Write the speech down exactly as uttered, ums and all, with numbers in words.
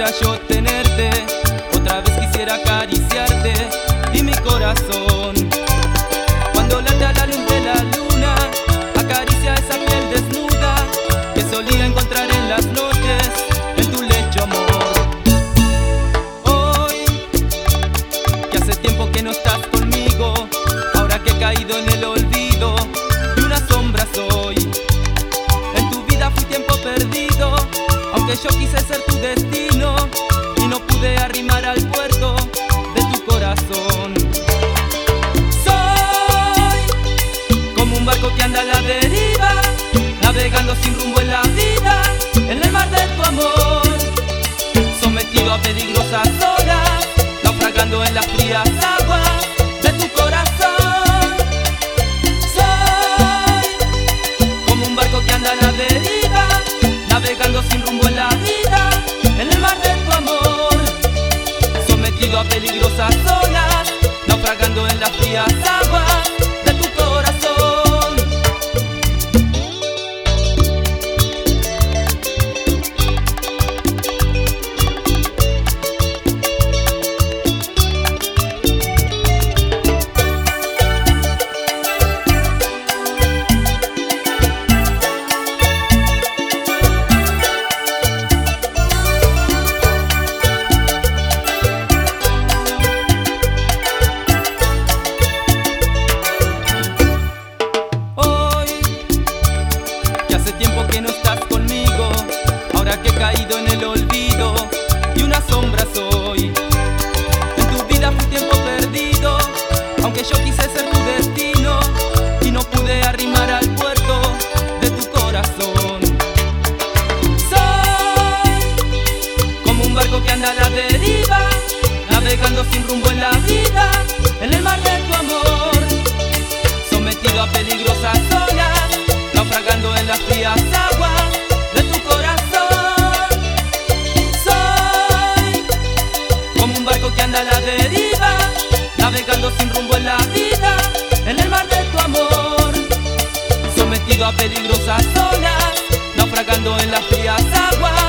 quisiera yo tenerte, otra vez quisiera acariciarte y mi corazón, cuando late a la luz de la luna, acaricia esa piel desnuda que solía encontrar en las noches en tu lecho, amor. Hoy, que hace tiempo que no estás conmigo, ahora que he caído en el olvido y una sombra soy. En tu vida fui tiempo perdido, aunque yo quise ser tu destino y no pude arrimar al puerto de tu corazón. Soy como un barco que anda a la deriva, navegando sin rumbo en la vida, en el mar de tu amor, sometido a peligrosas olas, naufragando en las frías aguas de tu corazón. Soy como un barco que anda a la deriva, navegando sin rumbo en la vida, en el mar de tu amor, sometido a peligrosas olas, naufragando en las frías aguas de tu corazón. Tiempo que no estás conmigo, ahora que he caído en el olvido y una sombra soy. En tu vida fui tiempo perdido, aunque yo quise ser tu destino y no pude arrimar al puerto de tu corazón. Soy como un barco que anda a la deriva, navegando sin rumbo en la vida, en el mar de tu amor, sometido a peligrosas olas, naufragando en las frías aguas de tu corazón. Soy como un barco que anda a la deriva, navegando sin rumbo en la vida, en el mar de tu amor, sometido a peligrosas olas, naufragando en las frías aguas